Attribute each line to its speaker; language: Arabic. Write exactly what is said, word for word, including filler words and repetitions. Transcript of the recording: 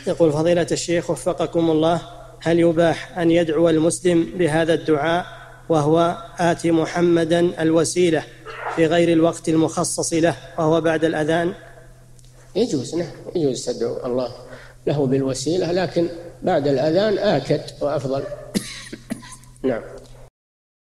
Speaker 1: يقول فضيلة الشيخ وفقكم الله، هل يباح أن يدعو المسلم بهذا الدعاء وهو آت محمدا الوسيلة في غير الوقت المخصص له وهو بعد الأذان؟
Speaker 2: يجوز، نعم يجوز تدعو الله له بالوسيلة، لكن بعد الأذان آكد وأفضل. نعم.